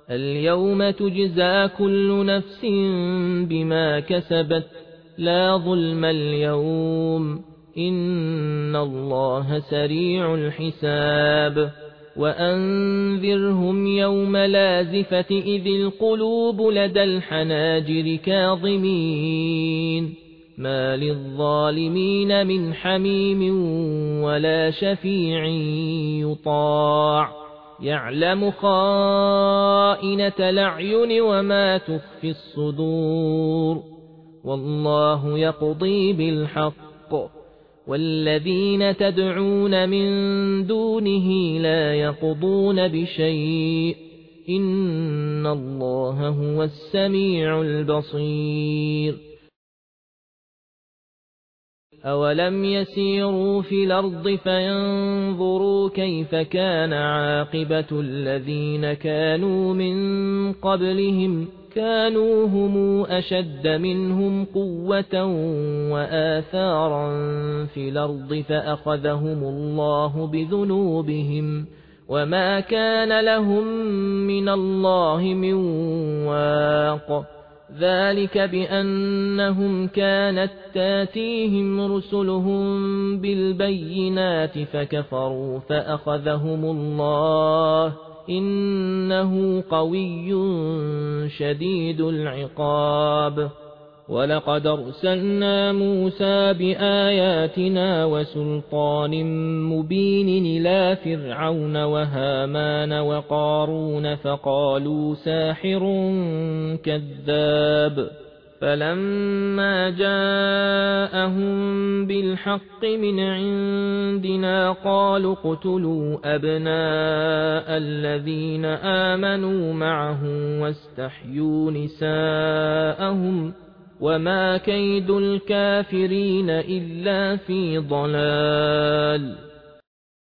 اليوم تجزى كل نفس بما كسبت لا ظلم اليوم إن الله سريع الحساب وأنذرهم يوم لازفة إذ القلوب لدى الحناجر كاظمين ما للظالمين من حميم ولا شفيع يطاع يعلم خائنة الأعين وما تخفي الصدور والله يقضي بالحق والذين تدعون من دونه لا يقضون بشيء إن الله هو السميع البصير أولم يسيروا في الأرض فينظروا كيف كان عاقبة الذين كانوا من قبلهم كانوا هم أشد منهم قوة وآثارا في الأرض فأخذهم الله بذنوبهم وما كان لهم من الله من واق ذلك بأنهم كانت تاتيهم رسلهم بالبينات فكفروا فأخذهم الله إنه قوي شديد العقاب ولقد أرسلنا موسى بآياتنا وسلطان مبين إلى فرعون وهامان وقارون فقالوا ساحر كذاب فلما جاءهم بالحق من عندنا قالوا اقتلوا أبناء الذين آمنوا معه واستحيوا نساءهم وما كيد الكافرين إلا في ضلال